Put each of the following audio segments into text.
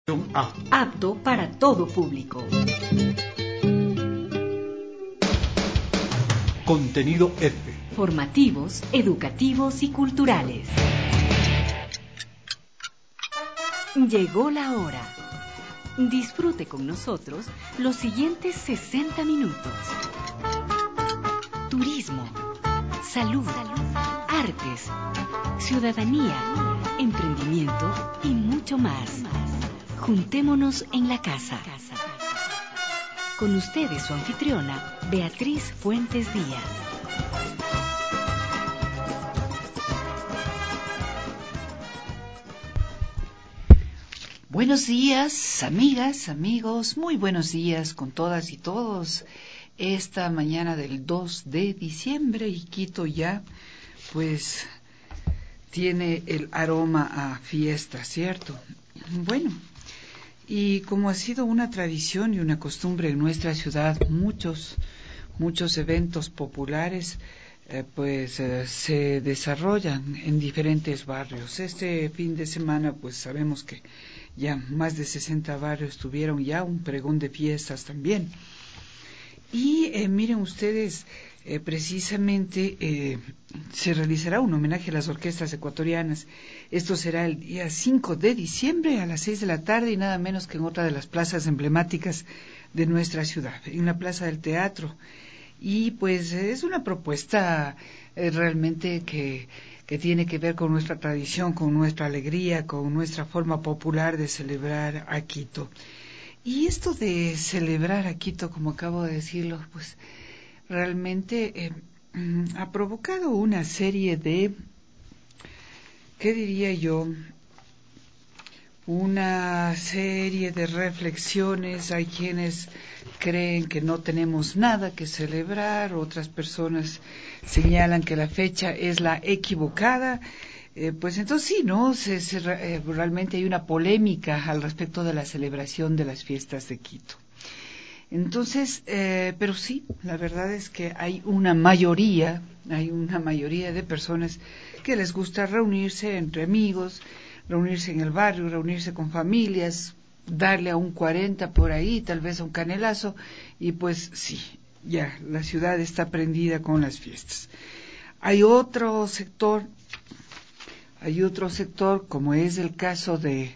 A. Apto para todo público. Contenido F. Formativos, educativos y culturales. Llegó la hora. Disfrute con nosotros los siguientes 60 minutos. Turismo, salud, artes, ciudadanía, emprendimiento y mucho más. Juntémonos en la casa. Con ustedes su anfitriona, Beatriz Fuentes Díaz. Buenos días, amigas, amigos, muy buenos días con todas y todos. Esta mañana del 2 de diciembre y Quito ya, pues, tiene el aroma a fiesta, ¿cierto? Bueno, y como ha sido una tradición y una costumbre en nuestra ciudad, muchos eventos populares se desarrollan en diferentes barrios. Este fin de semana, pues sabemos que ya más de 60 barrios tuvieron ya un pregón de fiestas también. Y miren ustedes, precisamente se realizará un homenaje a las orquestas ecuatorianas. Esto será el día 5 de diciembre a las 6 de la tarde y nada menos que en otra de las plazas emblemáticas de nuestra ciudad, en la Plaza del Teatro. Y pues es una propuesta realmente que tiene que ver con nuestra tradición, con nuestra alegría, con nuestra forma popular de celebrar a Quito. Y esto de celebrar a Quito, como acabo de decirlo, pues realmente ha provocado una serie de, ¿qué diría yo? Una serie de reflexiones. Hay quienes creen que no tenemos nada que celebrar, otras personas señalan que la fecha es la equivocada. Pues entonces sí, ¿no? Realmente hay una polémica al respecto de la celebración de las fiestas de Quito. Entonces, pero sí, la verdad es que hay una mayoría de personas que les gusta reunirse entre amigos, reunirse en el barrio, reunirse con familias, darle a un 40 por ahí, tal vez a un canelazo, y pues sí, ya, la ciudad está prendida con las fiestas. Hay otro sector, como es el caso de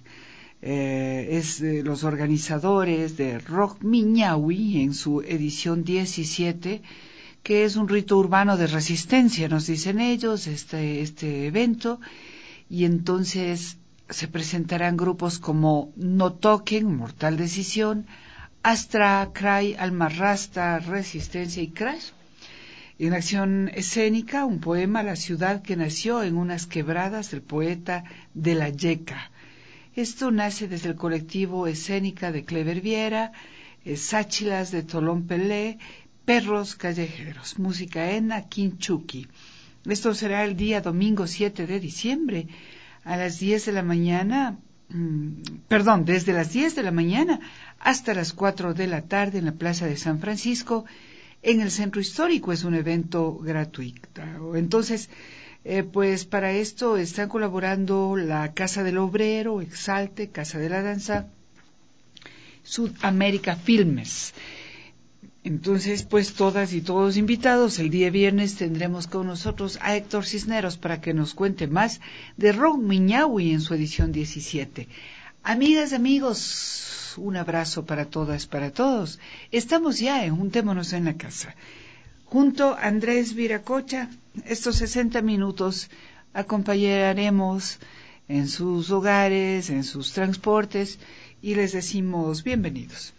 los organizadores de Rock Miñahui en su edición 17, que es un rito urbano de resistencia, nos dicen ellos, este evento, y entonces se presentarán grupos como No Toquen, Mortal Decisión, Astra, Cray, Alma Rasta, Resistencia y Crash. En acción escénica, un poema, La ciudad que nació en unas quebradas, del poeta de la Yeca. Esto nace desde el colectivo Escénica de Clever Viera, Sáchilas de Tolón Pelé, Perros Callejeros, música en Quinchuqui. Esto será el día domingo 7 de diciembre a las 10 de la mañana, desde las 10 de la mañana hasta las 4 de la tarde en la Plaza de San Francisco, en el Centro Histórico. Es un evento gratuito. Entonces, pues para esto están colaborando la Casa del Obrero, Exalte, Casa de la Danza, Sudamérica Filmes. Entonces, pues todas y todos invitados. El día viernes tendremos con nosotros a Héctor Cisneros para que nos cuente más de Rock Miñahui en su edición 17. Amigas, amigos, un abrazo para todas, para todos. Estamos ya en Juntémonos en la Casa. Junto a Andrés Viracocha, estos 60 minutos acompañaremos en sus hogares, en sus transportes, y les decimos bienvenidos.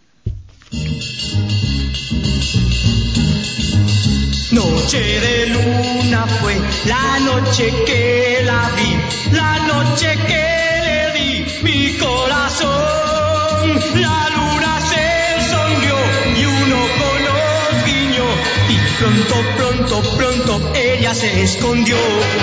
Noche de luna fue la noche que la vi, la noche que le di mi corazón. La luna se sonrió y uno con los guiñó y pronto ella se escondió.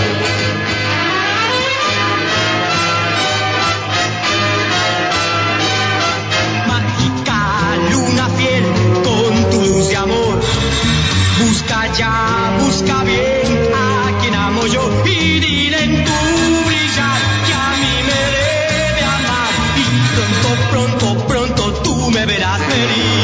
Mágica luna fiel con tu luz de amor. Busca ya, busca bien a quien amo yo y dile en tu brillar que a mí me debe amar y pronto pronto, pronto tú me verás feliz.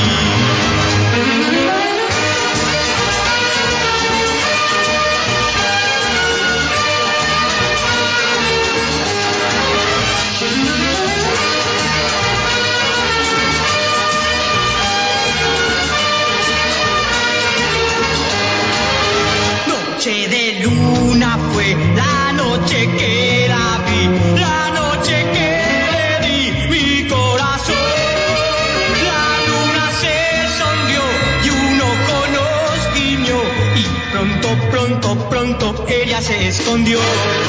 Noche de luna fue la noche que la vi, la noche que le di mi corazón. La luna se sonrió y un ojo nos guiñó y pronto, pronto, pronto ella se escondió.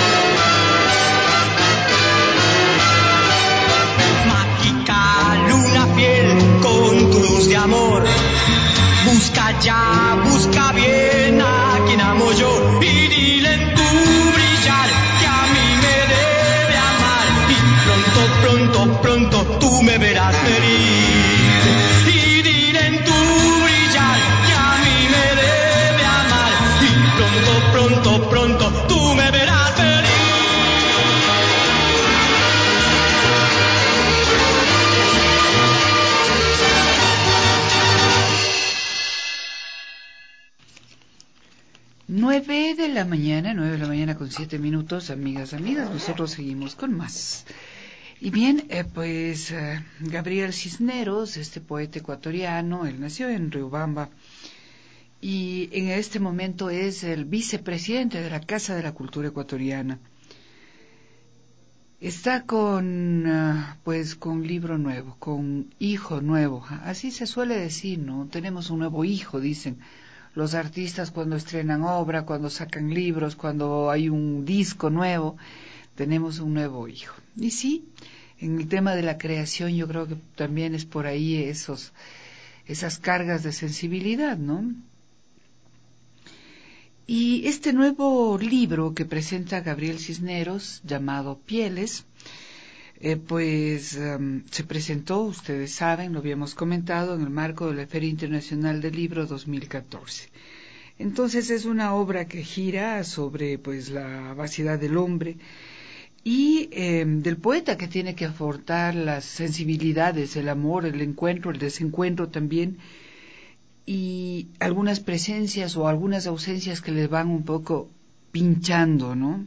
Mágica luna fiel con tu luz de amor, busca ya, busca bien a quien amo yo y dile en tu brillar que a mí me debe amar y pronto, pronto, pronto tú me verás feliz. Y dile en tu brillar que a mí me debe amar y pronto, pronto, pronto tú me verás feliz. 9 de la mañana con 7 minutos, amigas, nosotros seguimos con más. Y bien, Gabriel Cisneros, este poeta ecuatoriano, él nació en Riobamba y en este momento es el vicepresidente de la Casa de la Cultura Ecuatoriana. Está con libro nuevo, con hijo nuevo, así se suele decir, ¿no? Tenemos un nuevo hijo, dicen los artistas cuando estrenan obra, cuando sacan libros, cuando hay un disco nuevo, tenemos un nuevo hijo. Y sí, en el tema de la creación yo creo que también es por ahí esas cargas de sensibilidad, ¿no? Y este nuevo libro que presenta Gabriel Cisneros, llamado Pieles, se presentó, ustedes saben, lo habíamos comentado, en el marco de la Feria Internacional del Libro 2014. Entonces es una obra que gira sobre la vaciedad del hombre y del poeta que tiene que afrontar las sensibilidades, el amor, el encuentro, el desencuentro también, y algunas presencias o algunas ausencias que les van un poco pinchando, ¿no?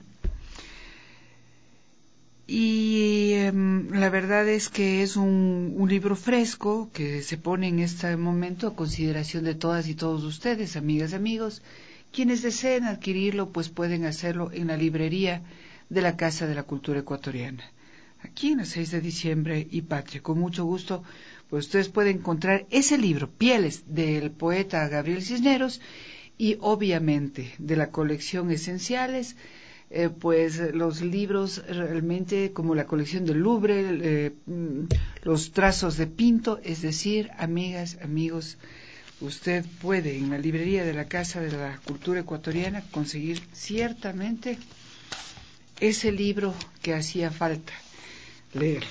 Y la verdad es que es un libro fresco que se pone en este momento a consideración de todas y todos ustedes, amigas, amigos. Quienes deseen adquirirlo, pues pueden hacerlo en la librería de la Casa de la Cultura Ecuatoriana, aquí en la 6 de diciembre y Patria. Con mucho gusto, pues ustedes pueden encontrar ese libro, Pieles, del poeta Gabriel Cisneros, y obviamente de la colección Esenciales, los libros realmente como la colección del Louvre, los trazos de Pinto, es decir, amigas, amigos, usted puede en la librería de la Casa de la Cultura Ecuatoriana conseguir ciertamente ese libro que hacía falta leerlo.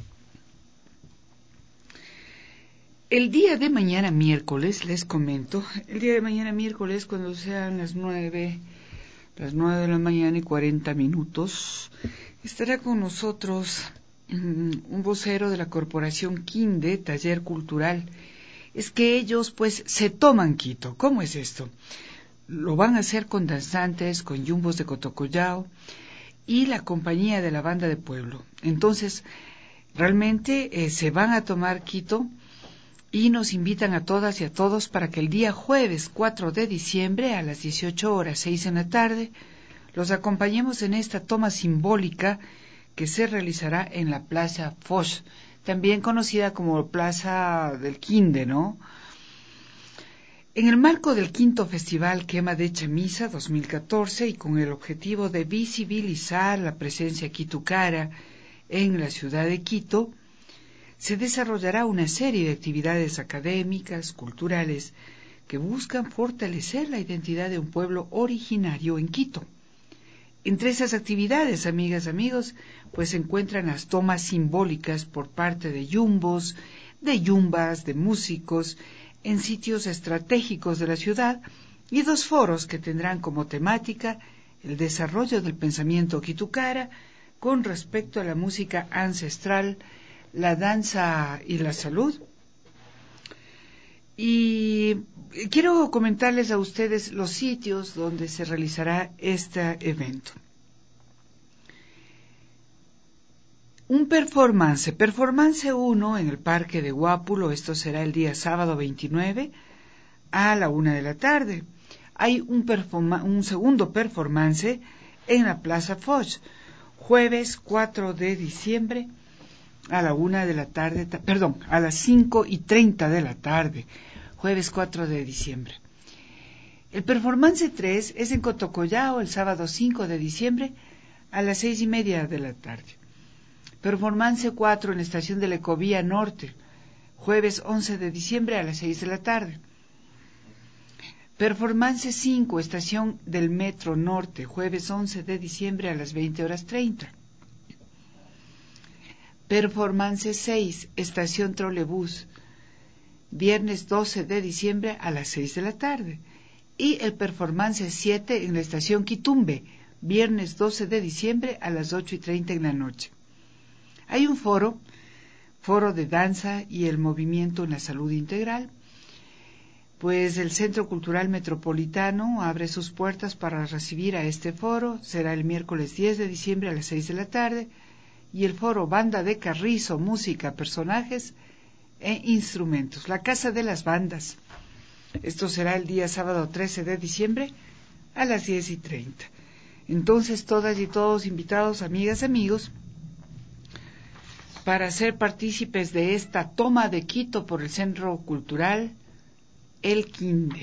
El día de mañana miércoles, les comento, el día de mañana miércoles cuando sean las 9 de la mañana y 40 minutos, estará con nosotros un vocero de la Corporación Quinde, Taller Cultural. Es que ellos se toman Quito. ¿Cómo es esto? Lo van a hacer con danzantes, con yumbos de Cotocollao y la compañía de la banda de pueblo. Entonces, realmente se van a tomar Quito y nos invitan a todas y a todos para que el día jueves 4 de diciembre a las 18 horas 6 en la tarde los acompañemos en esta toma simbólica que se realizará en la Plaza Foch, también conocida como Plaza del Quinde, ¿no? En el marco del quinto Festival Quema de Chamisa 2014 y con el objetivo de visibilizar la presencia quitucara en la ciudad de Quito, se desarrollará una serie de actividades académicas, culturales, que buscan fortalecer la identidad de un pueblo originario en Quito. Entre esas actividades, amigas, amigos, se encuentran las tomas simbólicas por parte de yumbos, de yumbas, de músicos, en sitios estratégicos de la ciudad, y 2 foros que tendrán como temática el desarrollo del pensamiento quitucara con respecto a la música ancestral, la danza y la salud. Y quiero comentarles a ustedes los sitios donde se realizará este evento. Un performance 1 en el Parque de Guápulo, esto será el día sábado 29 a la 1 de la tarde. Hay un segundo performance en la Plaza Foch, jueves 4 de diciembre a la 1 de la tarde, a las 5:30 de la tarde, jueves 4 de diciembre. El performance 3 es en Cotocollao, el sábado 5 de diciembre a las 6:30 de la tarde. Performance 4 en la estación de la Ecovía Norte, jueves 11 de diciembre a las 6 de la tarde. Performance 5, estación del Metro Norte, jueves 11 de diciembre a las 20:30. Performance 6, estación Trolebús, viernes 12 de diciembre a las 6 de la tarde. Y el performance 7 en la estación Quitumbe, viernes 12 de diciembre a las 8:30 en la noche. Hay un foro de danza y el movimiento en la salud integral. Pues el Centro Cultural Metropolitano abre sus puertas para recibir a este foro. Será el miércoles 10 de diciembre a las 6 de la tarde. Y el foro Banda de Carrizo, Música, Personajes e Instrumentos. La Casa de las Bandas. Esto será el día sábado 13 de diciembre a las 10:30. Entonces, todas y todos invitados, amigas, amigos, para ser partícipes de esta toma de Quito por el Centro Cultural El Quinde.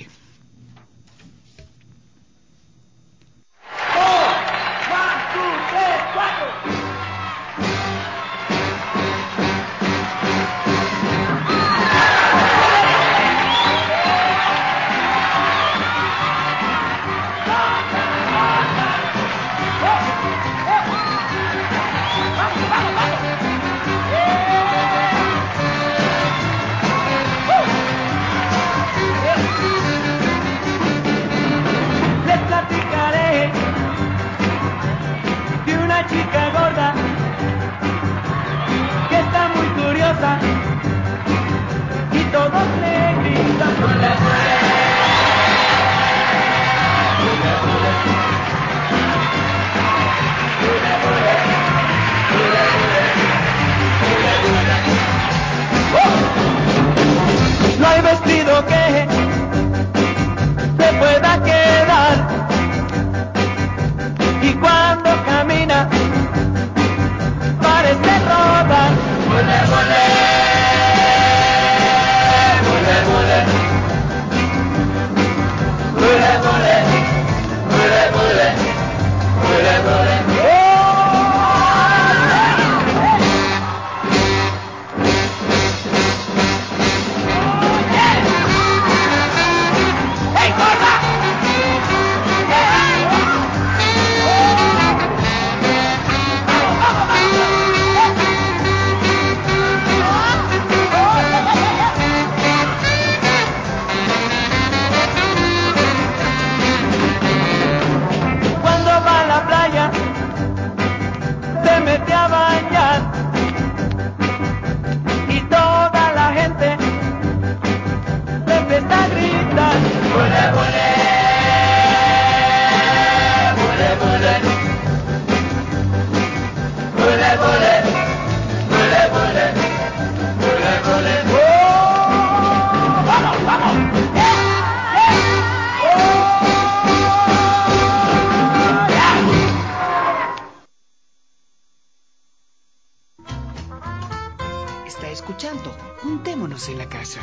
Está escuchando Juntémonos en la Casa.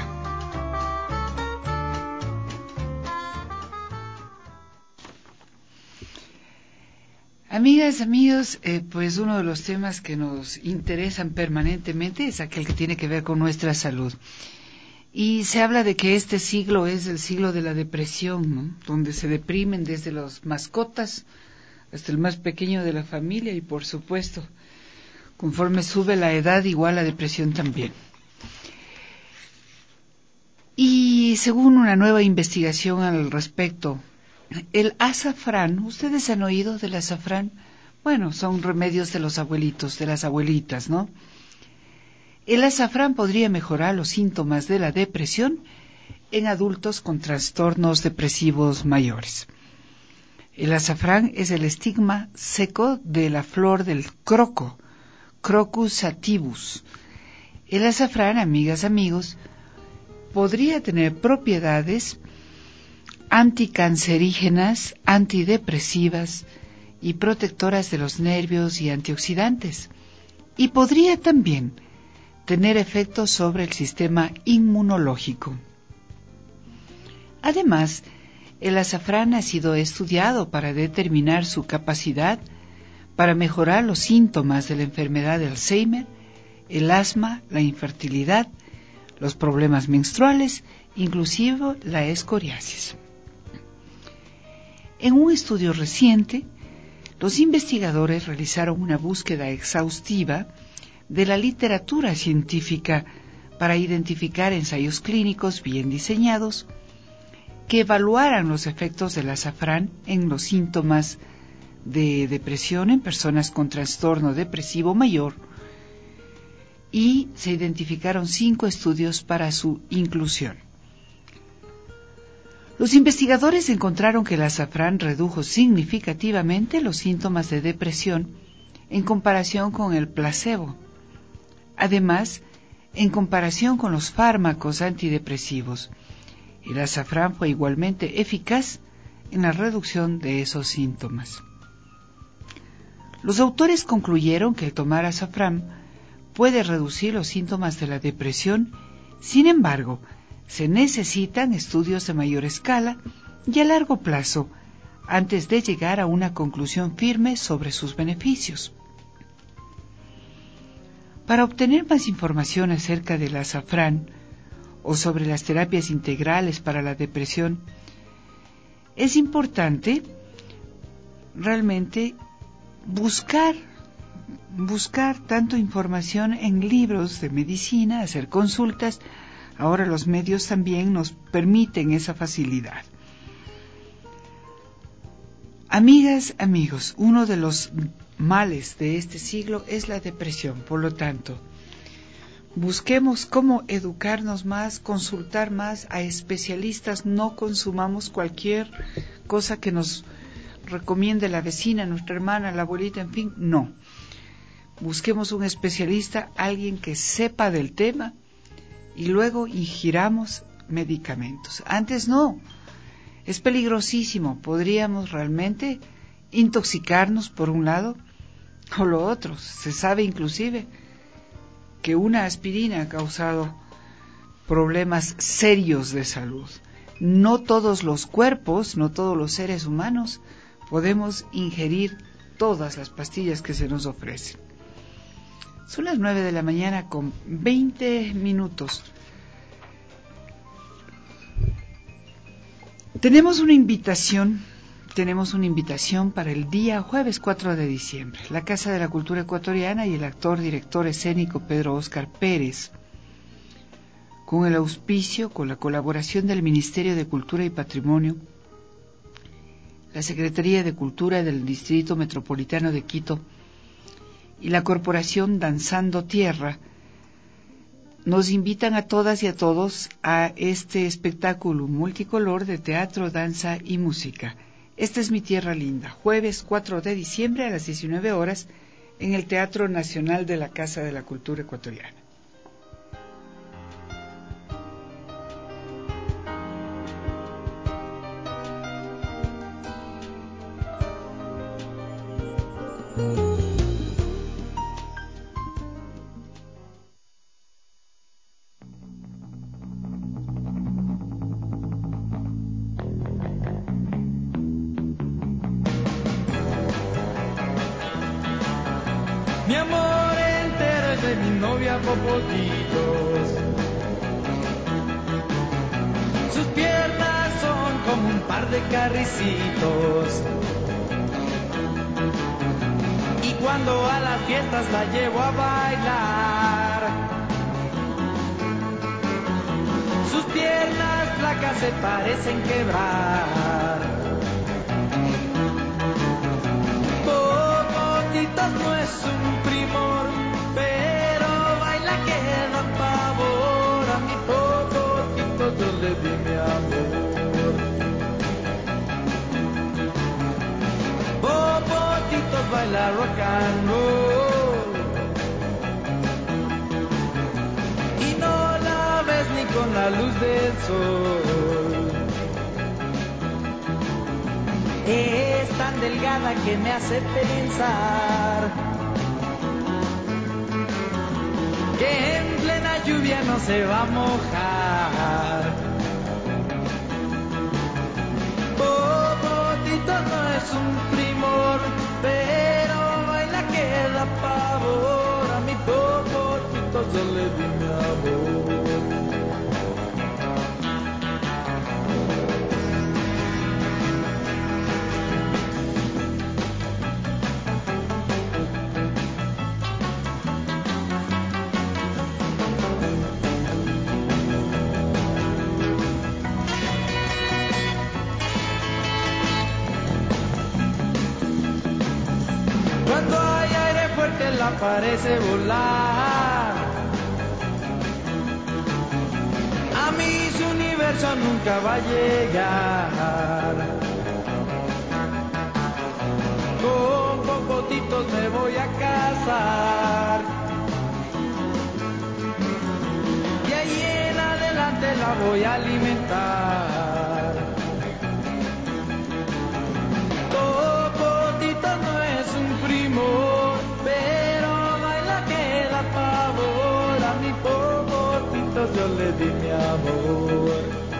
Amigas, amigos, pues uno de los temas que nos interesan permanentemente es aquel que tiene que ver con nuestra salud. Y se habla de que este siglo es el siglo de la depresión, ¿no? Donde se deprimen desde las mascotas hasta el más pequeño de la familia y, por supuesto, conforme sube la edad, igual la depresión también. Y según una nueva investigación al respecto, el azafrán, ¿ustedes han oído del azafrán? Bueno, son remedios de los abuelitos, de las abuelitas, ¿no? El azafrán podría mejorar los síntomas de la depresión en adultos con trastornos depresivos mayores. El azafrán es el estigma seco de la flor del croco, Crocus sativus. El azafrán, amigas, amigos, podría tener propiedades anticancerígenas, antidepresivas y protectoras de los nervios y antioxidantes. Y podría también tener efectos sobre el sistema inmunológico. Además, el azafrán ha sido estudiado para determinar su capacidad para mejorar los síntomas de la enfermedad de Alzheimer, el asma, la infertilidad, los problemas menstruales, inclusive la escoriasis. En un estudio reciente, los investigadores realizaron una búsqueda exhaustiva de la literatura científica para identificar ensayos clínicos bien diseñados que evaluaran los efectos del azafrán en los síntomas de depresión en personas con trastorno depresivo mayor, y se identificaron 5 estudios para su inclusión. Los investigadores encontraron que el azafrán redujo significativamente los síntomas de depresión en comparación con el placebo. Además, en comparación con los fármacos antidepresivos, el azafrán fue igualmente eficaz en la reducción de esos síntomas. Los autores concluyeron que el tomar azafrán puede reducir los síntomas de la depresión. Sin embargo, se necesitan estudios de mayor escala y a largo plazo antes de llegar a una conclusión firme sobre sus beneficios. Para obtener más información acerca del azafrán o sobre las terapias integrales para la depresión, es importante realmente buscar tanto información en libros de medicina, hacer consultas. Ahora los medios también nos permiten esa facilidad. Amigas, amigos, uno de los males de este siglo es la depresión. Por lo tanto, busquemos cómo educarnos más, consultar más a especialistas, no consumamos cualquier cosa que nos recomiende la vecina, nuestra hermana, la abuelita, en fin, no. Busquemos un especialista, alguien que sepa del tema, y luego ingiramos medicamentos. Antes no, es peligrosísimo, podríamos realmente intoxicarnos por un lado o lo otro. Se sabe inclusive que una aspirina ha causado problemas serios de salud. No todos los cuerpos, no todos los seres humanos podemos ingerir todas las pastillas que se nos ofrecen. Son las 9 de la mañana con 20 minutos. Tenemos una invitación para el día jueves 4 de diciembre. La Casa de la Cultura Ecuatoriana y el actor, director escénico Pedro Óscar Pérez, con el auspicio, con la colaboración del Ministerio de Cultura y Patrimonio, la Secretaría de Cultura del Distrito Metropolitano de Quito y la Corporación Danzando Tierra, nos invitan a todas y a todos a este espectáculo multicolor de teatro, danza y música. Esta es mi tierra linda, jueves 4 de diciembre a las 19 horas en el Teatro Nacional de la Casa de la Cultura Ecuatoriana. Mi amor entero es de mi novia Popotitos. Sus piernas son como un par de carricitos. Y cuando a las fiestas la llevo a bailar, sus piernas flacas se parecen quebrar. Popotitos no es un primor, pero baila que le di mi amor. Popotitos baila rock and roll y no la ves ni con la luz del sol. Es tan delgada que me hace pensar que en plena lluvia no se va a mojar. Popotito no es un primor, pero baila que da pavor. A mi Popotito yo le di mi amor. Cuando hay aire fuerte la parece volar. A mí su universo nunca va a llegar. Con popotitos me voy a casar. Y ahí en adelante la voy a alimentar. Popotito no es un primor, pero baila que da pavor. A mi Popotito yo le di mi amor.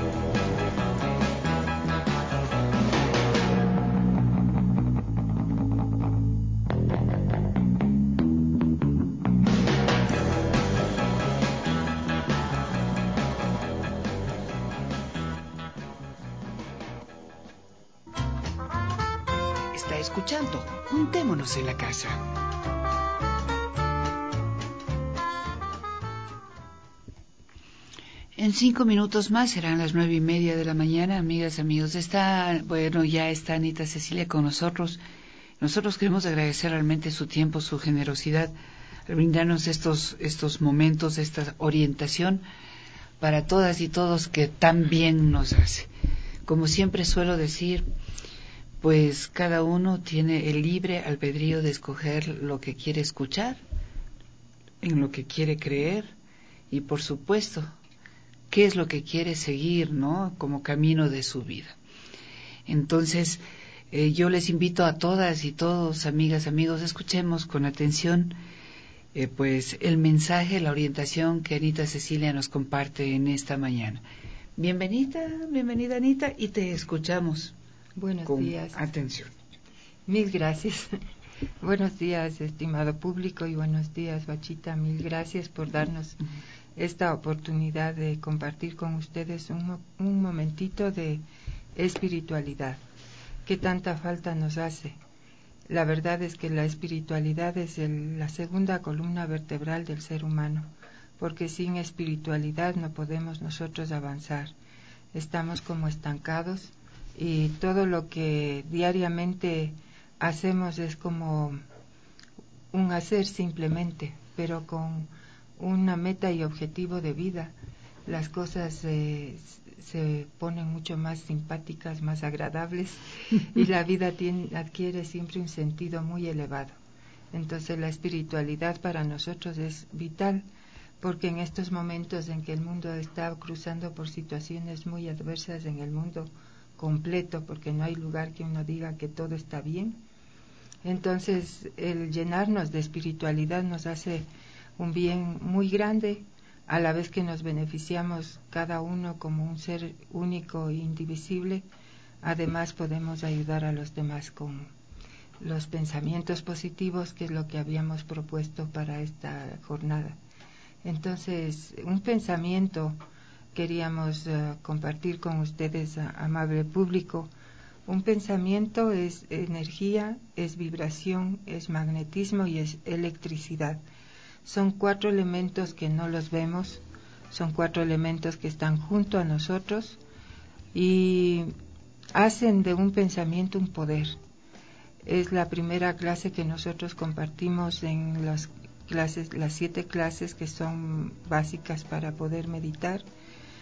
Está escuchando Juntémonos en la Casa. En 5 minutos más serán las 9:30 de la mañana, amigas, amigos. Ya está Anita Cecilia con nosotros. Nosotros queremos agradecer realmente su tiempo, su generosidad, al brindarnos estos momentos, esta orientación para todas y todos que tan bien nos hace. Como siempre suelo decir, pues cada uno tiene el libre albedrío de escoger lo que quiere escuchar, en lo que quiere creer y, por supuesto, qué es lo que quiere seguir, ¿no?, como camino de su vida. Entonces, yo les invito a todas y todos, amigas, amigos, escuchemos con atención pues el mensaje, la orientación que Anita Cecilia nos comparte en esta mañana. Bienvenida Anita, y te escuchamos. Buenos días. Atención. Mil gracias. Buenos días, estimado público, y buenos días, Bachita. Mil gracias por darnos esta oportunidad de compartir con ustedes un momentito de espiritualidad que tanta falta nos hace. La verdad es que la espiritualidad es la segunda columna vertebral del ser humano, porque sin espiritualidad no podemos nosotros avanzar. Estamos como estancados y todo lo que diariamente hacemos es como un hacer simplemente, pero con una meta y objetivo de vida. Las cosas se ponen mucho más simpáticas, más agradables, y la vida adquiere siempre un sentido muy elevado. Entonces la espiritualidad para nosotros es vital, porque en estos momentos en que el mundo está cruzando por situaciones muy adversas, en el mundo completo, porque no hay lugar que uno diga que todo está bien, entonces el llenarnos de espiritualidad nos hace un bien muy grande, a la vez que nos beneficiamos cada uno como un ser único e indivisible. Además podemos ayudar a los demás con los pensamientos positivos, que es lo que habíamos propuesto para esta jornada. Entonces, un pensamiento queríamos compartir con ustedes, amable público. Un pensamiento es energía, es vibración, es magnetismo y es electricidad. Son 4 elementos que no los vemos, son 4 elementos que están junto a nosotros y hacen de un pensamiento un poder. Es la primera clase que nosotros compartimos en las 7 clases que son básicas para poder meditar.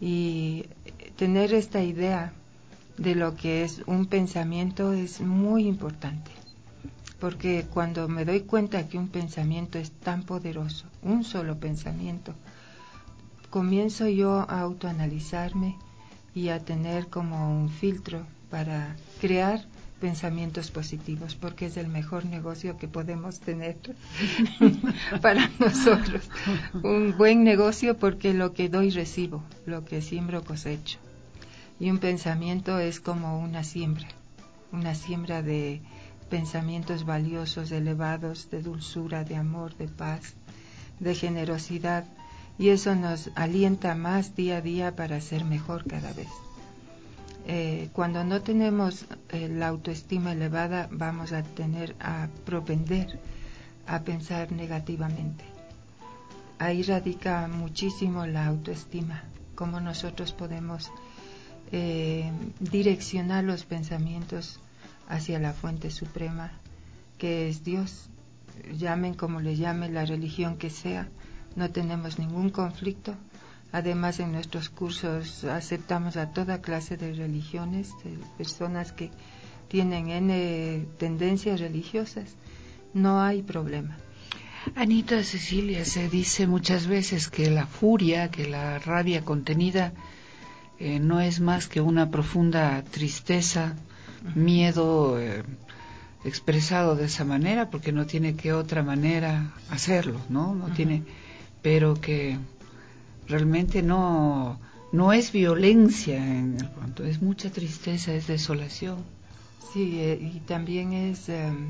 Y tener esta idea de lo que es un pensamiento es muy importante, porque cuando me doy cuenta que un pensamiento es tan poderoso, un solo pensamiento, comienzo yo a autoanalizarme y a tener como un filtro para crear pensamientos positivos, porque es el mejor negocio que podemos tener para nosotros. Un buen negocio, porque lo que doy recibo, lo que siembro cosecho. Y un pensamiento es como una siembra de pensamientos valiosos, elevados, de dulzura, de amor, de paz, de generosidad, y eso nos alienta más día a día para ser mejor cada vez. Cuando no tenemos la autoestima elevada, vamos a tener a propender a pensar negativamente. Ahí radica muchísimo la autoestima, cómo nosotros podemos direccionar los pensamientos hacia la fuente suprema, que es Dios. Llamen como le llamen, la religión que sea, no tenemos ningún conflicto. Además, en nuestros cursos aceptamos a toda clase de religiones, de personas que tienen N tendencias religiosas. No hay problema. Anita Cecilia, se dice muchas veces que la furia, que la rabia contenida no es más que una profunda tristeza, miedo expresado de esa manera, porque no tiene que otra manera hacerlo, ¿no? No tiene, pero que realmente no es violencia en el fondo, es mucha tristeza, es desolación. Sí, y también es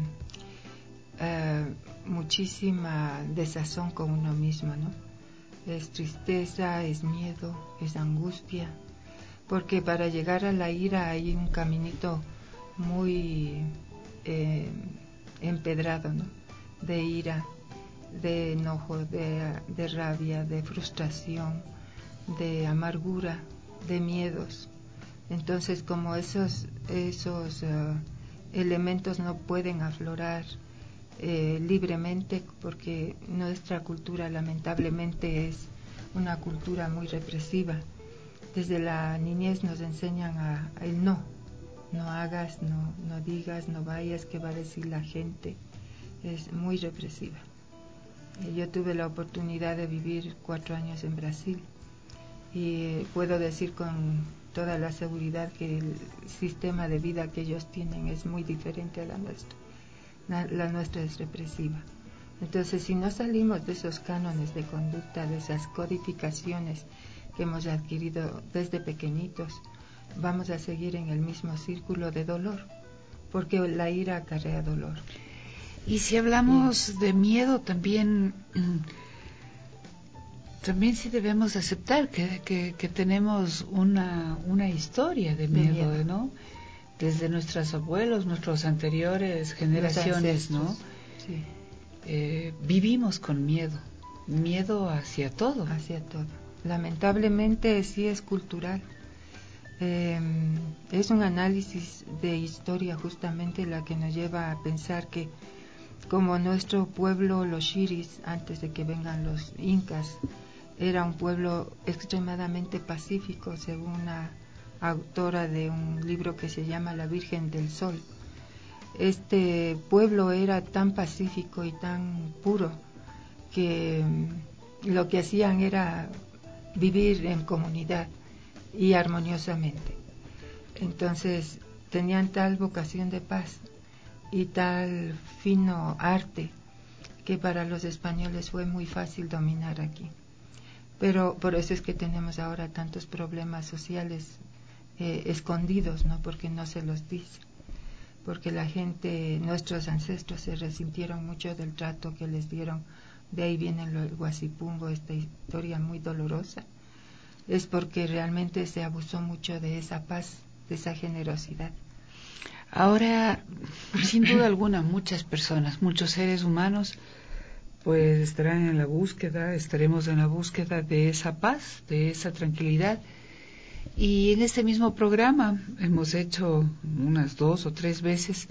muchísima desazón con uno mismo, ¿no? Es tristeza, es miedo, es angustia, porque para llegar a la ira hay un caminito muy empedrado, ¿no? De ira, de enojo, de rabia, de frustración, de amargura, de miedos. Entonces, como esos elementos no pueden aflorar libremente, porque nuestra cultura lamentablemente es una cultura muy represiva. Desde la niñez nos enseñan a el no hagas, no digas, no vayas, qué va a decir la gente. Es muy represiva. Yo tuve la oportunidad de vivir 4 años en Brasil y puedo decir con toda la seguridad que el sistema de vida que ellos tienen es muy diferente a la nuestra. La nuestra es represiva. Entonces, si no salimos de esos cánones de conducta, de esas codificaciones que hemos adquirido desde pequeñitos, vamos a seguir en el mismo círculo de dolor, porque la ira acarrea dolor. Y si hablamos de miedo, también sí debemos aceptar que tenemos una historia de miedo, ¿no? Desde nuestros abuelos, nuestras anteriores generaciones, ¿no? Sí. Vivimos con miedo hacia todo. Hacia todo. Lamentablemente sí es cultural. Es un análisis de historia justamente la que nos lleva a pensar que como nuestro pueblo, los Xiris, antes de que vengan los incas, era un pueblo extremadamente pacífico, según una autora de un libro que se llama La Virgen del Sol. Este pueblo era tan pacífico y tan puro que lo que hacían era vivir en comunidad y armoniosamente. Entonces tenían tal vocación de paz y tal fino arte que para los españoles fue muy fácil dominar aquí. Pero por eso es que tenemos ahora tantos problemas sociales escondidos, ¿no? Porque no se los dice. Porque la gente, nuestros ancestros se resintieron mucho del trato que les dieron. De ahí viene el Guasipungo, esta historia muy dolorosa. Es porque realmente se abusó mucho de esa paz, de esa generosidad. Ahora, sin duda alguna, muchas personas, muchos seres humanos, pues estaremos en la búsqueda de esa paz, de esa tranquilidad. Y en este mismo programa hemos hecho unas 2 o 3 veces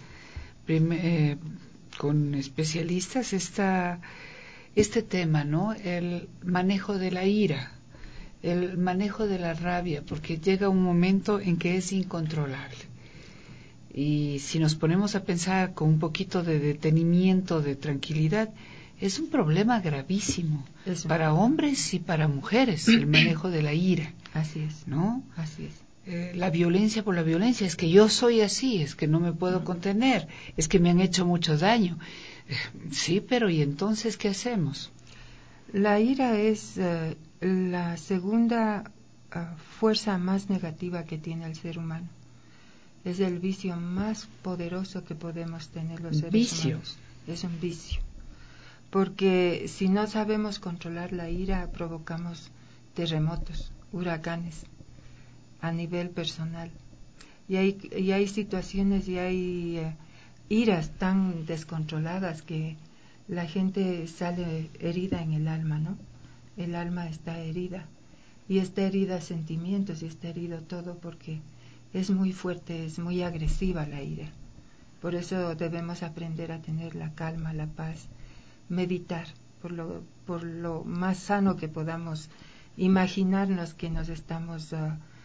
con especialistas este tema, ¿no? El manejo de la ira. el manejo de la rabia, porque llega un momento en que es incontrolable. Y si nos ponemos a pensar con un poquito de detenimiento, de tranquilidad, es un problema gravísimo para hombres y para mujeres, el manejo de la ira. Así es, ¿no? Así es. La violencia por la violencia, es que yo soy así, es que no me puedo contener, es que me han hecho mucho daño. Sí, pero ¿y entonces qué hacemos? La ira es la segunda fuerza más negativa que tiene el ser humano. Es el vicio más poderoso que podemos tener los seres humanos. Es un vicio. Porque si no sabemos controlar la ira, provocamos terremotos, huracanes, a nivel personal. Y hay situaciones y hay iras tan descontroladas que la gente sale herida en el alma, ¿no? El alma está herida. Y está herida sentimientos y está herido todo porque es muy fuerte, es muy agresiva la ira. Por eso debemos aprender a tener la calma, la paz, meditar por lo más sano que podamos, imaginarnos que nos estamos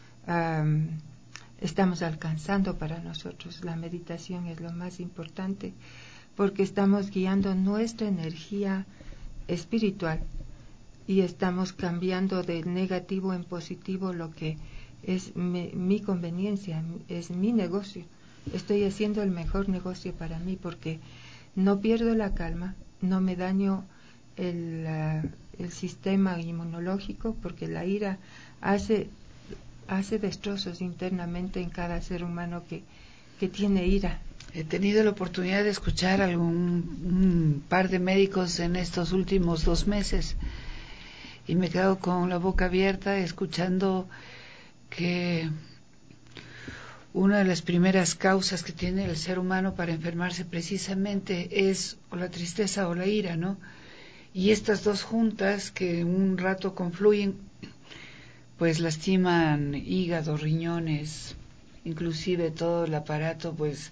alcanzando para nosotros. La meditación es lo más importante porque estamos guiando nuestra energía espiritual y estamos cambiando de negativo en positivo lo que es mi conveniencia, es mi negocio. Estoy haciendo el mejor negocio para mí porque no pierdo la calma, no me daño el sistema inmunológico porque la ira hace destrozos internamente en cada ser humano que tiene ira. He tenido la oportunidad de escuchar un par de médicos en estos últimos 2 meses y me he quedado con la boca abierta escuchando que una de las primeras causas que tiene el ser humano para enfermarse precisamente es o la tristeza o la ira, ¿no? Y estas dos juntas que un rato confluyen, pues lastiman hígado, riñones, inclusive todo el aparato, pues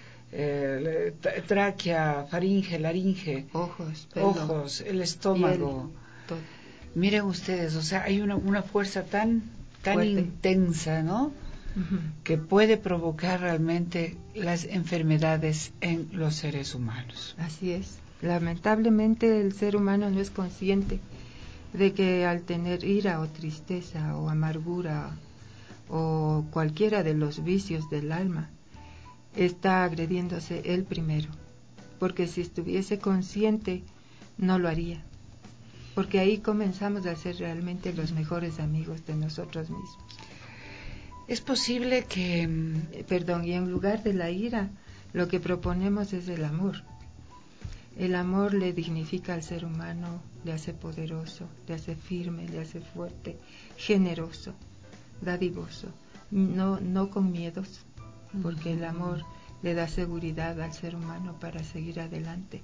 tráquea, faringe, laringe, ojos, el estómago. Piel, Miren ustedes, o sea, hay una fuerza tan intensa, ¿no? Uh-huh. Que puede provocar realmente las enfermedades en los seres humanos. Así es. Lamentablemente el ser humano no es consciente de que al tener ira o tristeza o amargura o cualquiera de los vicios del alma, está agrediéndose él primero, porque si estuviese consciente no lo haría, porque ahí comenzamos a ser realmente los mejores amigos de nosotros mismos. Es posible que... y en lugar de la ira, lo que proponemos es el amor. El amor le dignifica al ser humano, le hace poderoso, le hace firme, le hace fuerte, generoso, dadivoso, no con miedos, porque el amor le da seguridad al ser humano para seguir adelante.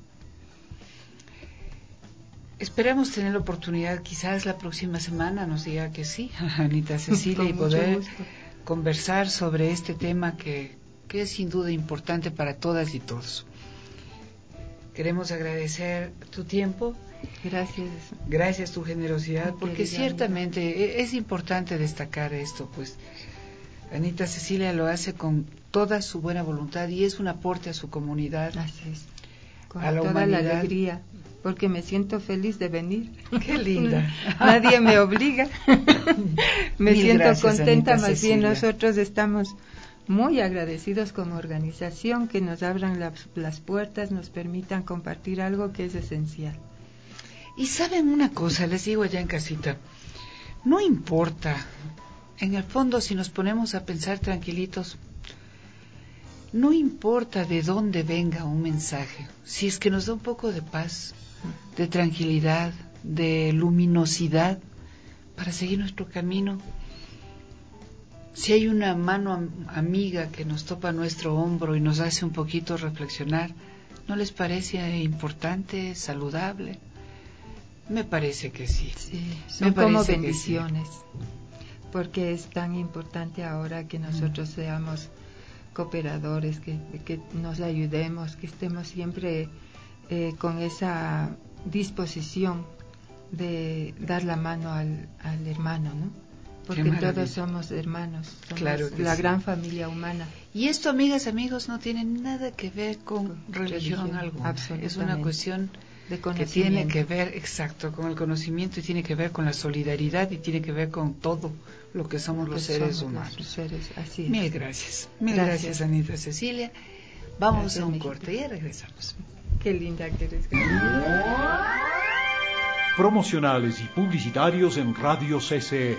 Esperamos tener la oportunidad, quizás la próxima semana nos diga que sí, Anita Cecilia, y poder conversar sobre este tema que es sin duda importante para todas y todos. Queremos agradecer tu tiempo. Gracias. Gracias tu generosidad, porque ciertamente es importante destacar esto, pues Anita Cecilia lo hace con toda su buena voluntad y es un aporte a su comunidad. Así es. Con a la toda humanidad. La alegría, porque me siento feliz de venir. Qué linda. Nadie me obliga. Me siento gracias, contenta, Anita más Cecilia. bien nosotros estamos muy agradecidos como organización que nos abran las puertas, nos permitan compartir algo que es esencial. Y saben una cosa, les digo allá en casita, no importa, en el fondo si nos ponemos a pensar tranquilitos, no importa de dónde venga un mensaje, si es que nos da un poco de paz, de tranquilidad, de luminosidad para seguir nuestro camino. Si hay una mano amiga que nos topa nuestro hombro y nos hace un poquito reflexionar, ¿no les parece importante, saludable? Me parece que sí. Sí, son como bendiciones, porque es tan importante ahora que nosotros seamos cooperadores, que nos ayudemos, que estemos siempre con esa disposición de dar la mano al hermano, ¿no? Porque todos somos hermanos, somos claro que la sí. gran familia humana. Y esto, amigas, amigos, no tiene nada que ver con religión alguna. Es una cuestión de que tiene que ver, exacto, con el conocimiento y tiene que ver con la solidaridad y tiene que ver con todo lo que somos los seres humanos. Así es. Mil gracias. Mil gracias, Anita Cecilia. Vamos gracias, a un corte y ya regresamos. Qué linda que eres. Promocionales y publicitarios en Radio CCE.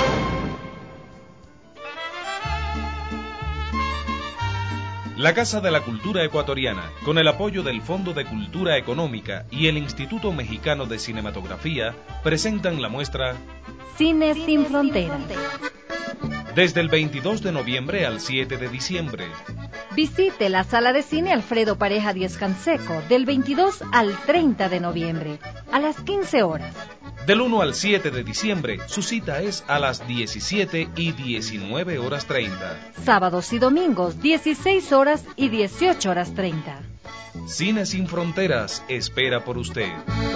La Casa de la Cultura Ecuatoriana, con el apoyo del Fondo de Cultura Económica y el Instituto Mexicano de Cinematografía, presentan la muestra Cine sin Fronteras. Desde el 22 de noviembre al 7 de diciembre. Visite la Sala de Cine Alfredo Pareja Díez Canseco del 22 al 30 de noviembre, a las 15 horas. Del 1 al 7 de diciembre, su cita es a las 17 y 19 horas 30. Sábados y domingos, 16 horas y 18 horas 30. Cine sin Fronteras espera por usted.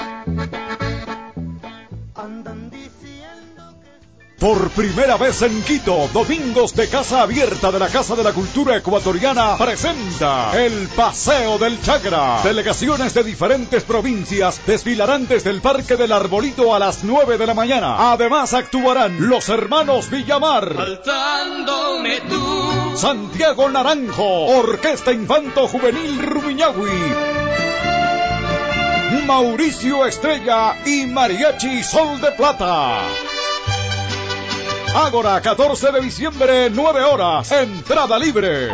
Por primera vez en Quito, Domingos de Casa Abierta de la Casa de la Cultura Ecuatoriana presenta el Paseo del Chagra. Delegaciones de diferentes provincias desfilarán desde el Parque del Arbolito a las 9 de la mañana. Además actuarán los hermanos Villamar, Faltándome tú, Santiago Naranjo, Orquesta Infanto Juvenil Rumiñahui, Mauricio Estrella y Mariachi Sol de Plata. Ágora, 14 de diciembre, 9 horas, entrada libre.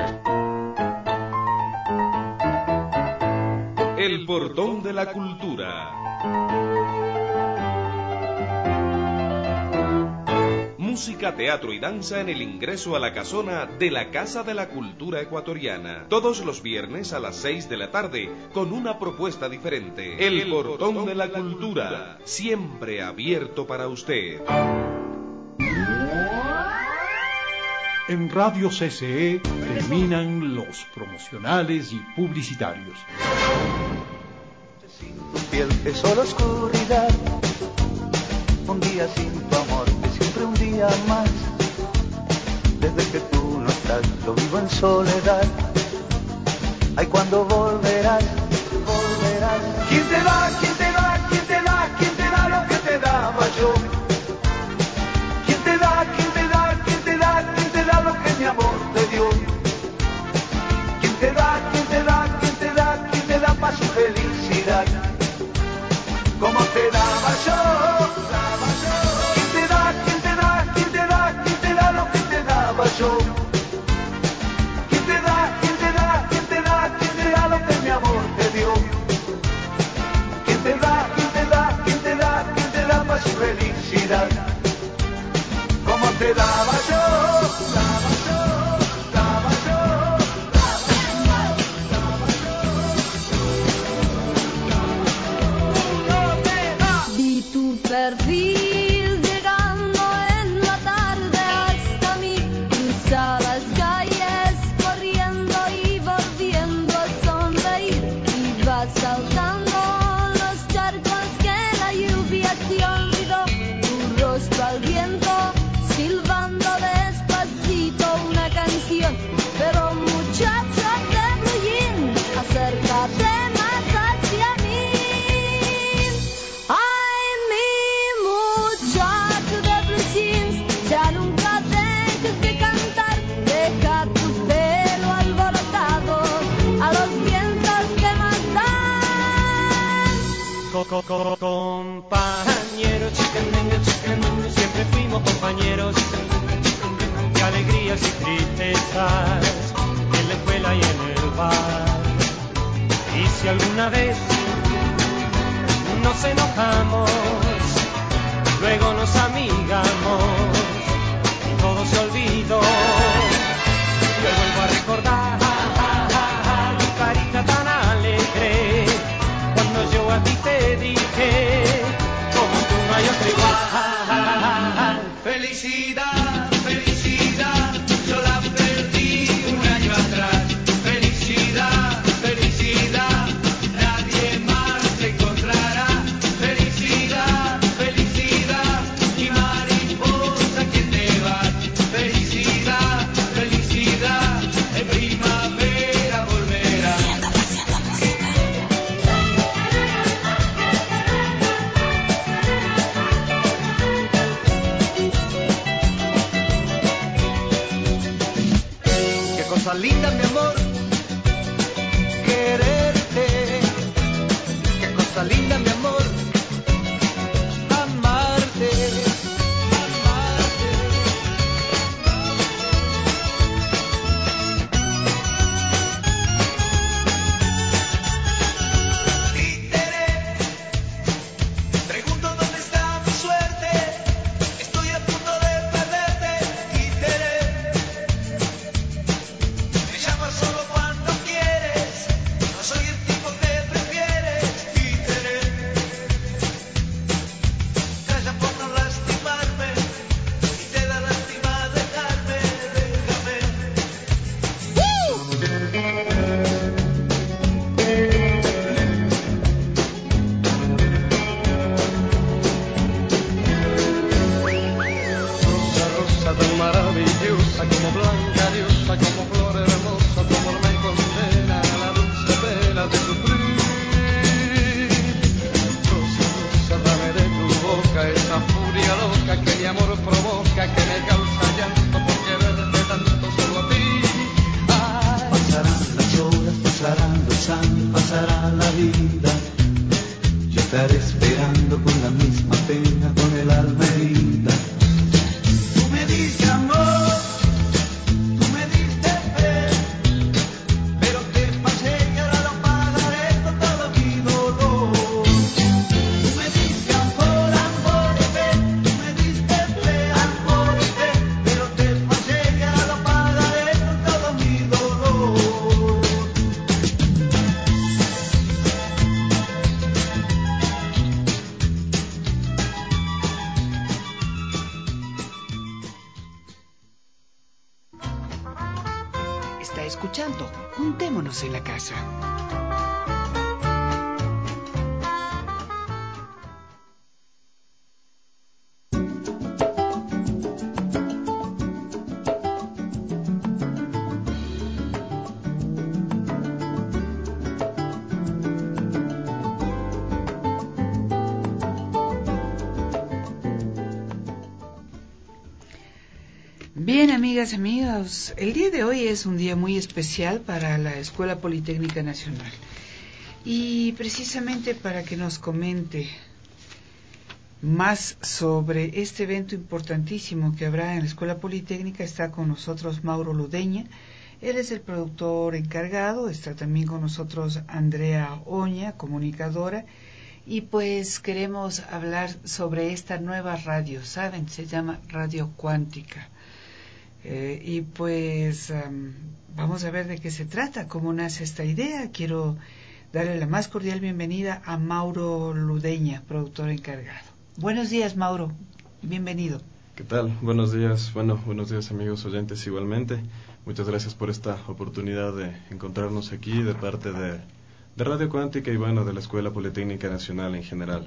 El Portón de la Cultura. Música, teatro y danza en el ingreso a la casona de la Casa de la Cultura Ecuatoriana. Todos los viernes a las 6 de la tarde, con una propuesta diferente. El Portón de la Cultura, siempre abierto para usted. En Radio CCE terminan los promocionales y publicitarios. Sin tu piel es solo oscuridad, un día sin tu amor es siempre un día más. Desde que tú no estás, yo vivo en soledad. Ay, cuando volverás, volverás. ¿Quién te da, quién te da, quién te da, quién te da lo que te daba yo? ¿Quién te da, quién te da, quién te da, quién te da lo que mi amor te dio? ¿Quién te da, quién te da, quién te da, quién te da para su felicidad? Como te daba yo, daba yo. ¿Quién te da, quién te da, quién te da, quién te da lo que te daba yo? ¿Quién te da, quién te da, quién te da, quién te da lo que mi amor te dio? ¿Quién te da, quién te da, quién te da, quién te da para su felicidad? Como te daba yo, daba yo, daba yo, Vi tu perfil llegando en la tarde hasta mí, cruzabas calles corriendo y volviendo a sonreír, ibas saltando los charcos que la lluvia te olvidó, tu rostro al viento, silbando despacito una canción, pero muchacha de blue jean, acércate más hacia mí. Ay, mi muchacho de blue jeans, ya nunca dejes de cantar, deja tu pelo alborotado a los vientos que más dan. compañeros, siempre fuimos compañeros, de alegrías y tristezas, en la escuela y en el bar. Y si alguna vez nos enojamos, luego nos amigamos y todo se olvidó. Yo vuelvo a recordar tu carita tan alegre cuando yo a ti te dije, como tú no hay otro igual. Felicidad, felicidad, yo la perdí un año atrás. Felicidad, felicidad, nadie más te encontrará. Felicidad, Está escuchando Juntémonos en la Casa. Bien, amigas, amigos, el día de hoy es un día muy especial para la Escuela Politécnica Nacional. Y precisamente para que nos comente más sobre este evento importantísimo que habrá en la Escuela Politécnica, está con nosotros Mauro Ludeña. Él es el productor encargado, está también con nosotros Andrea Oña, comunicadora. Y pues queremos hablar sobre esta nueva radio, ¿saben? Se llama Radio Cuántica. Y pues vamos a ver de qué se trata, cómo nace esta idea. Quiero darle la más cordial bienvenida a Mauro Ludeña, productor encargado. Buenos días, Mauro, bienvenido. ¿Qué tal? Buenos días, buenos días amigos oyentes igualmente. Muchas gracias por esta oportunidad de encontrarnos aquí de parte de Radio Cuántica y de la Escuela Politécnica Nacional en general.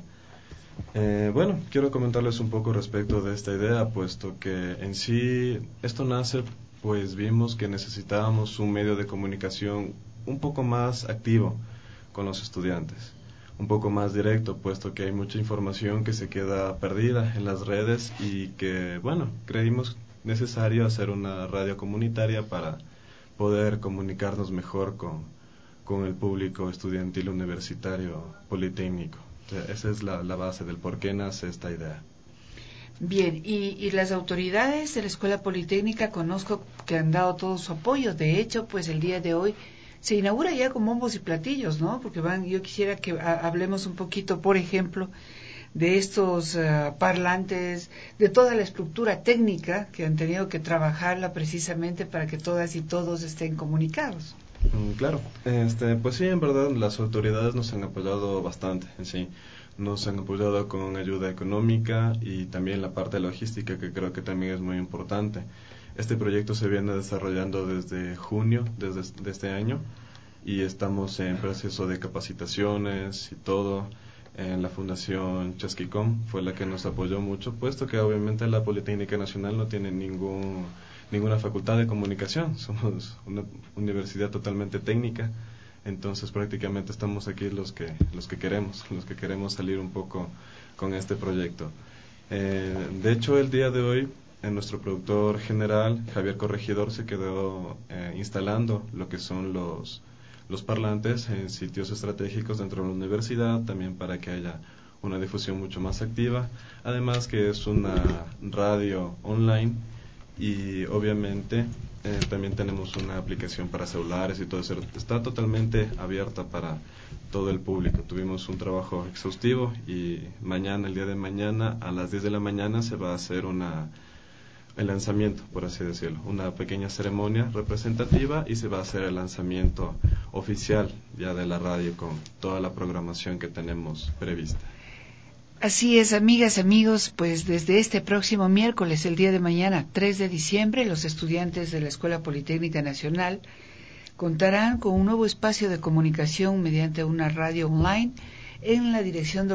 Quiero comentarles un poco respecto de esta idea, puesto que en sí esto nace, pues vimos que necesitábamos un medio de comunicación un poco más activo con los estudiantes, un poco más directo, puesto que hay mucha información que se queda perdida en las redes y que, creímos necesario hacer una radio comunitaria para poder comunicarnos mejor con el público estudiantil universitario politécnico. Esa es la base del por qué nace esta idea. Bien, y las autoridades de la Escuela Politécnica conozco que han dado todo su apoyo. De hecho, pues el día de hoy se inaugura ya con bombos y platillos, ¿no? Porque yo quisiera que hablemos un poquito, por ejemplo, de estos parlantes, de toda la estructura técnica que han tenido que trabajarla precisamente para que todas y todos estén comunicados. Claro, pues sí, en verdad las autoridades nos han apoyado bastante, en sí, nos han apoyado con ayuda económica y también la parte logística, que creo que también es muy importante. Este proyecto se viene desarrollando desde junio de este año y estamos en proceso de capacitaciones y todo. En la Fundación Chasquicom fue la que nos apoyó mucho, puesto que obviamente la Politécnica Nacional no tiene ninguna facultad de comunicación, somos una universidad totalmente técnica, entonces prácticamente estamos aquí los que queremos salir un poco con este proyecto. De hecho, el día de hoy, nuestro productor general, Javier Corregidor, se quedó instalando lo que son los parlantes en sitios estratégicos dentro de la universidad, también para que haya una difusión mucho más activa, además que es una radio online y obviamente también tenemos una aplicación para celulares y todo eso, está totalmente abierta para todo el público. Tuvimos un trabajo exhaustivo y el día de mañana a las 10 de la mañana se va a hacer el lanzamiento, por así decirlo, una pequeña ceremonia representativa y se va a hacer el lanzamiento oficial ya de la radio con toda la programación que tenemos prevista. Así es, amigas, amigos, pues desde este próximo miércoles, el día de mañana, 3 de diciembre, los estudiantes de la Escuela Politécnica Nacional contarán con un nuevo espacio de comunicación mediante una radio online en la dirección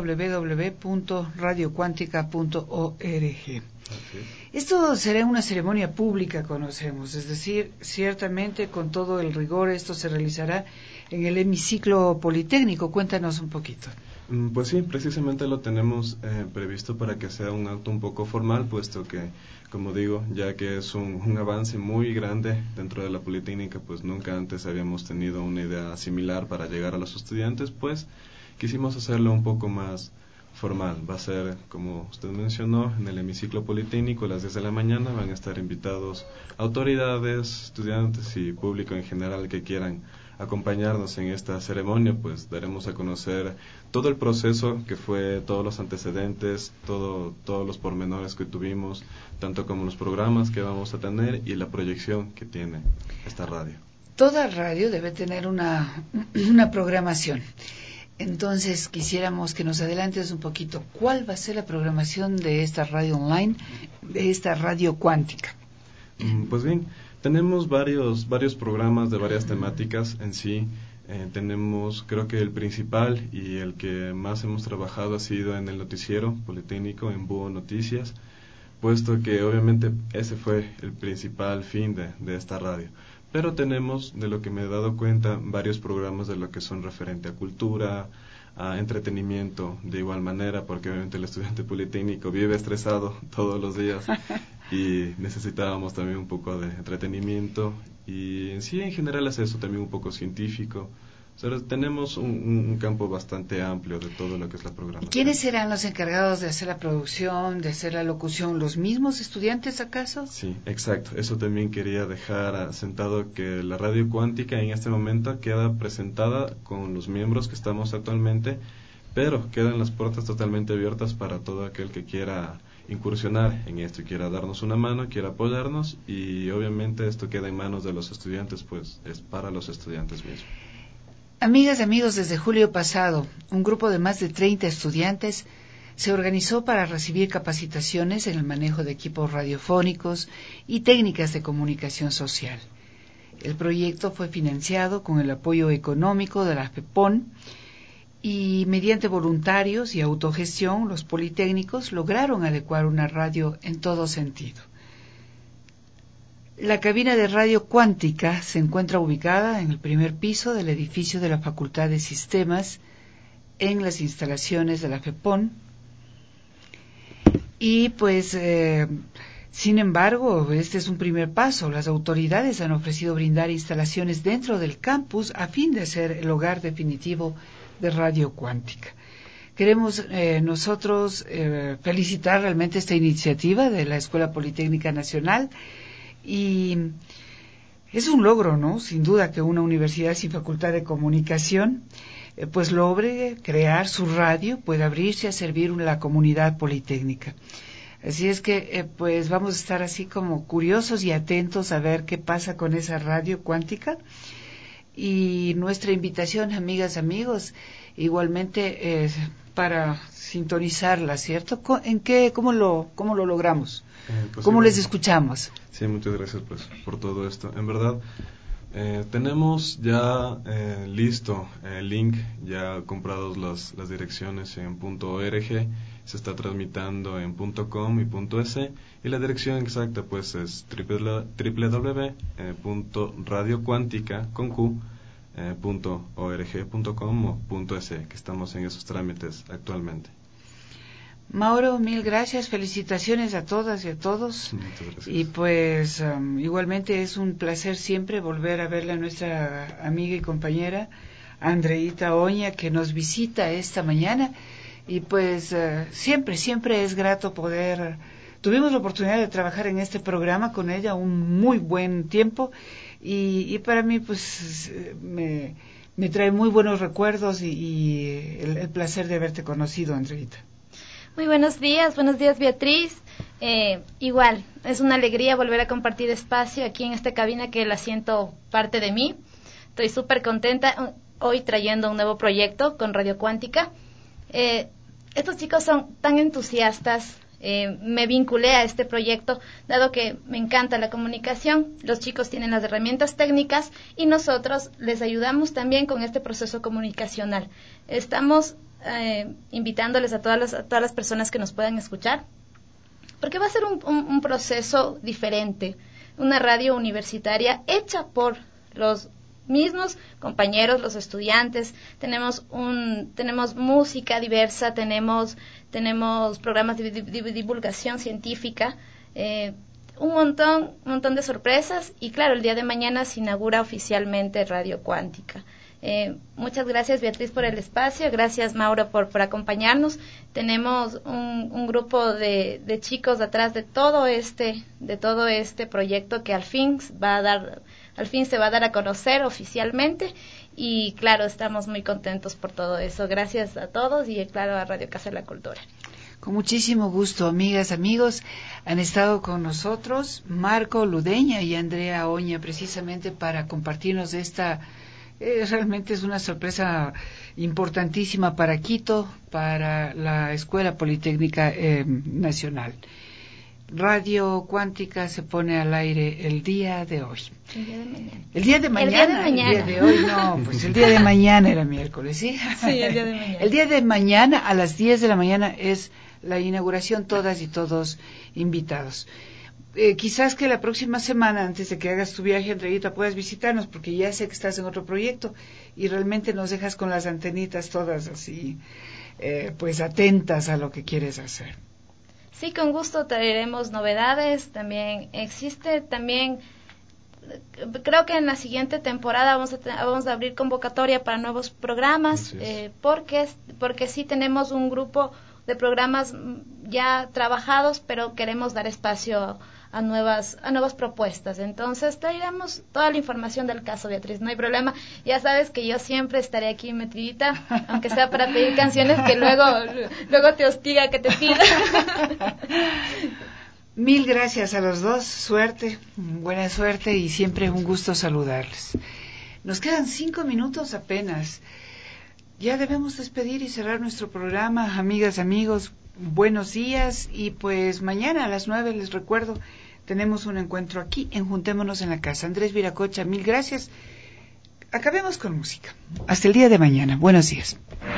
www.radiocuántica.org. Esto será una ceremonia pública, conocemos, es decir, ciertamente con todo el rigor esto se realizará en el hemiciclo politécnico. Cuéntanos un poquito. Pues sí, precisamente lo tenemos previsto para que sea un acto un poco formal, puesto que, como digo, ya que es un avance muy grande dentro de la Politécnica, pues nunca antes habíamos tenido una idea similar para llegar a los estudiantes, pues quisimos hacerlo un poco más formal. Va a ser, como usted mencionó, en el hemiciclo politécnico a las 10 de la mañana. Van a estar invitados autoridades, estudiantes y público en general que quieran acompañarnos en esta ceremonia. Pues daremos a conocer todo el proceso que fue, todos los antecedentes, todos los pormenores que tuvimos, tanto como los programas que vamos a tener y la proyección que tiene esta radio. Toda radio debe tener una programación. Entonces quisiéramos que nos adelantes un poquito, ¿cuál va a ser la programación de esta radio online, de esta radio cuántica? Pues bien, Tenemos varios programas de varias temáticas en sí. Tenemos, creo que el principal y el que más hemos trabajado ha sido en el noticiero politécnico, en Búho Noticias, puesto que obviamente ese fue el principal fin de esta radio. Pero tenemos, de lo que me he dado cuenta, varios programas de lo que son referente a cultura, a entretenimiento, de igual manera, porque obviamente el estudiante politécnico vive estresado todos los días y necesitábamos también un poco de entretenimiento, y en sí, en general, es eso, también un poco científico. O sea, tenemos un campo bastante amplio de todo lo que es la programación. ¿Quiénes serán los encargados de hacer la producción, de hacer la locución? ¿Los mismos estudiantes, acaso? Sí, exacto. Eso también quería dejar asentado, que la radio cuántica en este momento queda presentada con los miembros que estamos actualmente, pero quedan las puertas totalmente abiertas para todo aquel que quiera incursionar en esto y quiera darnos una mano, quiera apoyarnos, y obviamente esto queda en manos de los estudiantes, pues es para los estudiantes mismos. Amigas y amigos, desde julio pasado, un grupo de más de 30 estudiantes se organizó para recibir capacitaciones en el manejo de equipos radiofónicos y técnicas de comunicación social. El proyecto fue financiado con el apoyo económico de la FEPON, y mediante voluntarios y autogestión, los politécnicos lograron adecuar una radio en todo sentido. La cabina de radio cuántica se encuentra ubicada en el primer piso del edificio de la Facultad de Sistemas, en las instalaciones de la FEPON. Y pues, sin embargo, este es un primer paso. Las autoridades han ofrecido brindar instalaciones dentro del campus a fin de ser el hogar definitivo de radio cuántica. Queremos nosotros felicitar realmente esta iniciativa de la Escuela Politécnica Nacional. Y es un logro, ¿no? Sin duda, que una universidad sin facultad de comunicación pues logre crear su radio, pueda abrirse a servir la comunidad politécnica. Así es que pues vamos a estar así como curiosos y atentos a ver qué pasa con esa radio cuántica. Y nuestra invitación, amigas, amigos, igualmente para sintonizarla, ¿cierto? ¿Cómo lo logramos? ¿Cómo les escuchamos? Sí, muchas gracias pues por todo esto. En verdad, tenemos ya listo el link, ya comprados las direcciones en .org, se está tramitando en .com y .es, y la dirección exacta pues es www.radiocuántica.org.com o .es, que estamos en esos trámites actualmente. Mauro, mil gracias, felicitaciones a todas y a todos. Muchas gracias. Y pues igualmente es un placer siempre volver a verle a nuestra amiga y compañera Andreita Oña, que nos visita esta mañana, y pues siempre es grato poder. Tuvimos la oportunidad de trabajar en este programa con ella un muy buen tiempo, y para mí pues me trae muy buenos recuerdos y el placer de haberte conocido, Andreita. Muy buenos días Beatriz. Igual, es una alegría volver a compartir espacio aquí en esta cabina que la siento parte de mí. Estoy súper contenta hoy trayendo un nuevo proyecto con Radio Cuántica. Estos chicos son tan entusiastas. Me vinculé a este proyecto dado que me encanta la comunicación. Los chicos tienen las herramientas técnicas y nosotros les ayudamos también con este proceso comunicacional. Estamos invitándoles a todas las personas que nos puedan escuchar, porque va a ser un proceso diferente, una radio universitaria hecha por los mismos compañeros, los estudiantes. Tenemos música diversa, tenemos programas de divulgación científica, un montón de sorpresas, y claro, el día de mañana se inaugura oficialmente Radio Cuántica. Muchas gracias, Beatriz, por el espacio. Gracias, Mauro, por acompañarnos. Tenemos un grupo de chicos atrás de todo este proyecto que al fin se va a dar a conocer oficialmente, y claro, estamos muy contentos por todo eso. Gracias a todos y claro a Radio Casa de la Cultura. Con muchísimo gusto, amigas, amigos, han estado con nosotros Marco Ludeña y Andrea Oña, precisamente para compartirnos esta. Realmente es una sorpresa importantísima para Quito, para la Escuela Politécnica Nacional. Radio Cuántica se pone al aire el día de hoy. El día de mañana. El día de hoy, no, pues el día de mañana era miércoles, ¿sí? Sí, el día de mañana. El día de mañana a las 10 de la mañana es la inauguración, todas y todos invitados. Quizás que la próxima semana, antes de que hagas tu viaje, Andreita, puedas visitarnos, porque ya sé que estás en otro proyecto y realmente nos dejas con las antenitas todas así, pues atentas a lo que quieres hacer. Sí, con gusto traeremos novedades. También creo que en la siguiente temporada vamos a abrir convocatoria para nuevos programas, porque sí tenemos un grupo de programas ya trabajados, pero queremos dar espacio a nuevas propuestas. Entonces traeremos toda la información del caso, Beatriz, no hay problema. Ya sabes que yo siempre estaré aquí metidita, aunque sea para pedir canciones que luego te hostiga que te pida. Mil gracias a los dos, suerte, buena suerte y siempre un gusto saludarles. Nos quedan 5 minutos apenas. Ya debemos despedir y cerrar nuestro programa, amigas, amigos, buenos días y pues mañana a las 9 les recuerdo, tenemos un encuentro aquí en Juntémonos en la Casa. Andrés Viracocha, mil gracias. Acabemos con música. Hasta el día de mañana. Buenos días.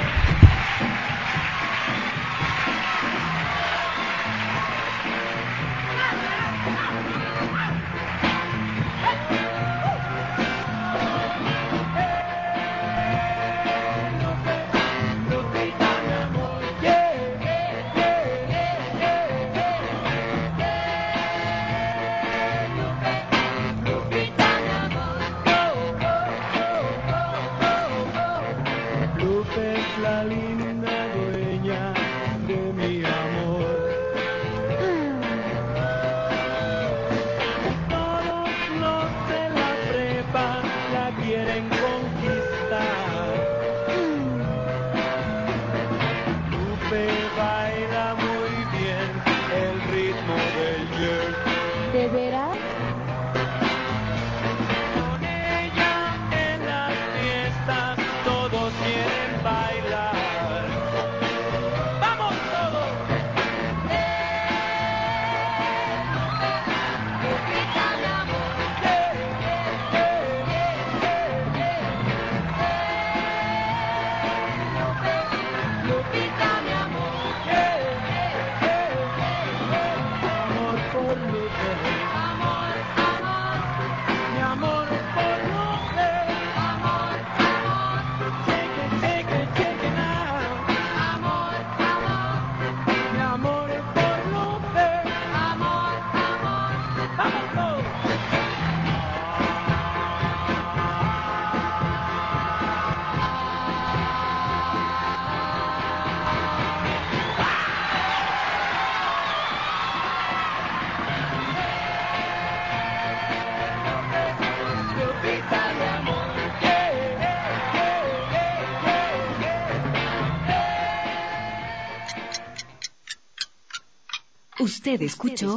Usted escuchó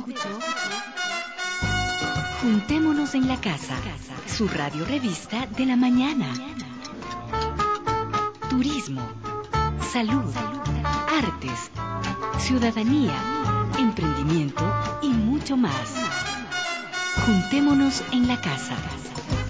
Juntémonos en la Casa, su radio revista de la mañana. Turismo, salud, artes, ciudadanía, emprendimiento y mucho más. Juntémonos en la Casa.